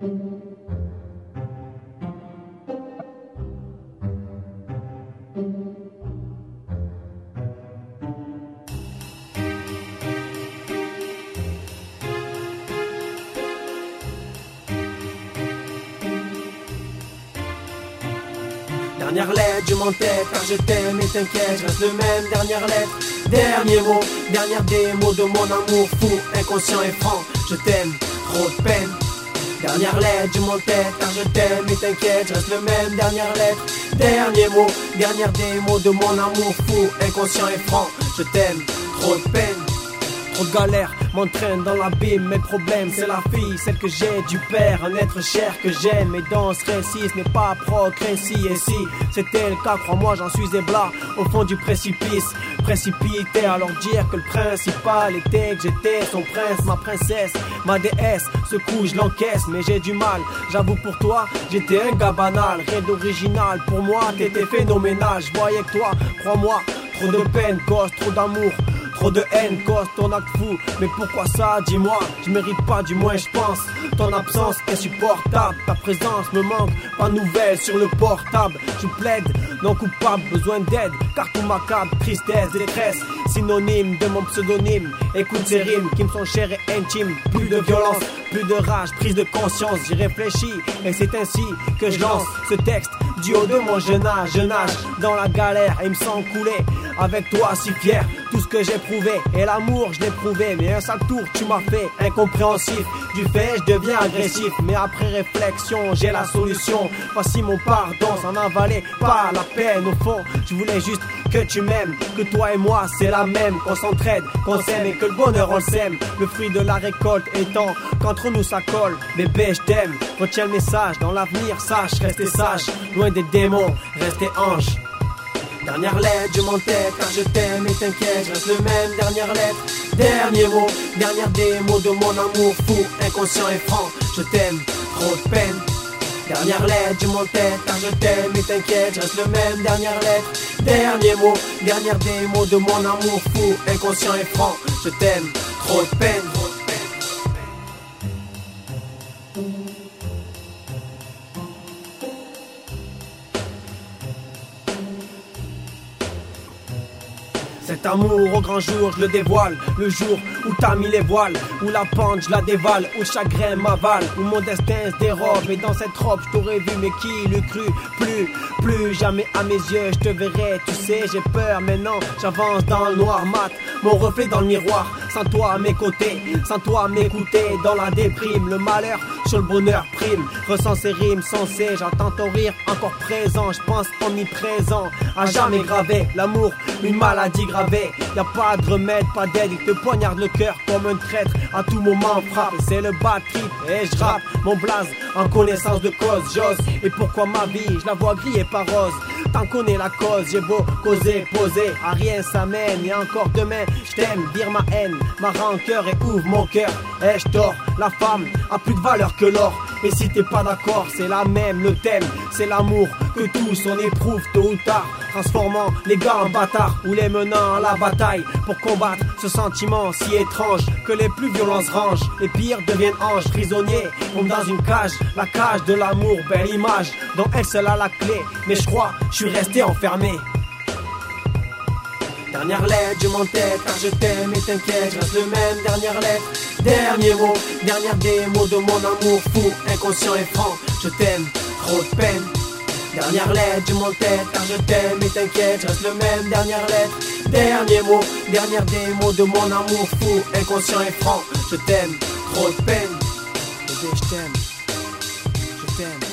Dernière lettre, je m'entête car je t'aime et t'inquiète, je reste le même. Dernière lettre, dernier mot, dernière démo de mon amour fou, inconscient et franc. Je t'aime, trop de peine. Dernière lettre, je m'entête car je t'aime et t'inquiète, je reste le même. Dernière lettre, dernier mot, dernière démo de mon amour fou, inconscient et franc. Je t'aime, trop de peine. Trop de galères m'entraînent dans l'abîme. Mes problèmes c'est la fille, celle que j'ai du père, un être cher que j'aime. Et dans ce récit ce n'est pas progressif. Et si c'était le cas, crois-moi j'en suis éblat au fond du précipice. Précipité à leur dire que le principal était que j'étais son prince, ma princesse, ma déesse. Ce coup je l'encaisse mais j'ai du mal, j'avoue pour toi j'étais un gars banal. Rien d'original pour moi, t'étais phénoménal. Je voyais que toi, crois-moi, trop de peine cause trop d'amour. Trop de haine cause ton acte fou. Mais pourquoi ça, dis-moi, je mérite pas, du moins je pense. Ton absence insupportable, ta présence me manque. Pas de nouvelles sur le portable. Je plaide, non coupable, besoin d'aide. Car tout m'accable, tristesse, détresse, synonyme de mon pseudonyme. Écoute ces rimes qui me sont chères et intimes. Plus de violence, plus de rage, prise de conscience. J'y réfléchis et c'est ainsi que je lance ce texte. Du haut de mon jeune âge, je nage dans la galère et me sens couler. Avec toi si fier, tout ce que j'ai prouvé. Et l'amour je l'ai prouvé, mais un sale tour tu m'as fait incompréhensif. Du fait je deviens agressif, mais après réflexion j'ai la solution. Voici mon pardon, ça n'en valait pas la peine. Au fond je voulais juste que tu m'aimes, que toi et moi c'est la même. Qu'on s'entraide, qu'on s'aime et que le bonheur on le sème. Le fruit de la récolte étant qu'entre nous ça colle. Bébé je t'aime, retiens le message. Dans l'avenir sache, rester sage, loin des démons, rester ange. Dernière lettre, je m'entête car je t'aime et t'inquiète, je reste le même. Dernière lettre, dernier mot, dernière démo de mon amour fou, inconscient et franc. Je t'aime, trop de peine. Dernière lettre, je m'entête car je t'aime et t'inquiète, je reste le même. Dernière lettre, dernier mot, dernière démo de mon amour fou, inconscient et franc. Je t'aime, trop de peine. Cet amour au grand jour, je le dévoile. Le jour où t'as mis les voiles, où la pente je la dévale, où le chagrin m'avale, où mon destin se dérobe. Et dans cette robe je t'aurais vu, mais qui l'eût cru? Plus jamais à mes yeux je te verrai. Tu sais j'ai peur mais non, j'avance dans le noir mat. Mon reflet dans le miroir, sans toi à mes côtés, sans toi à m'écouter. Dans la déprime, le malheur sur le bonheur prime. Ressens ces rimes sensées, j'entends ton rire encore présent. Je pense omniprésent, à jamais gravé. L'amour, une maladie gravée. Y'a pas de remède, pas d'aide, il te poignarde le cœur comme un traître. À tout moment frappe, et c'est le bad trip. Et je rappe mon blaze en connaissance de cause. J'ose, et pourquoi ma vie, je la vois griller par rose. T'en connais la cause, j'ai beau causer, poser, à rien ça mène. Et encore demain, je t'aime, dire ma haine, ma rancœur et ouvre mon cœur. Et je dors, la femme a plus de valeur que l'or. Et si t'es pas d'accord, c'est la même, le thème, c'est l'amour que tous on éprouve tôt ou tard, transformant les gars en bâtards ou les menant à la bataille pour combattre ce sentiment si étrange que les plus violents se rangent. Les pires deviennent anges, prisonniers comme dans une cage, la cage de l'amour, belle image dont elle seule a la clé. Mais je crois, je suis resté enfermé. Dernière lettre, je m'entête car je t'aime et t'inquiète, je reste le même. Dernière lettre, dernier mot, dernière démo de mon amour fou, inconscient et franc. Je t'aime, trop de peine. Dernière lettre, je m'entête car je t'aime et t'inquiète, je reste le même. Dernière lettre, dernier mot, dernière démo de mon amour fou, inconscient et franc. Je t'aime, trop de peine. Bébé, je t'aime, je t'aime.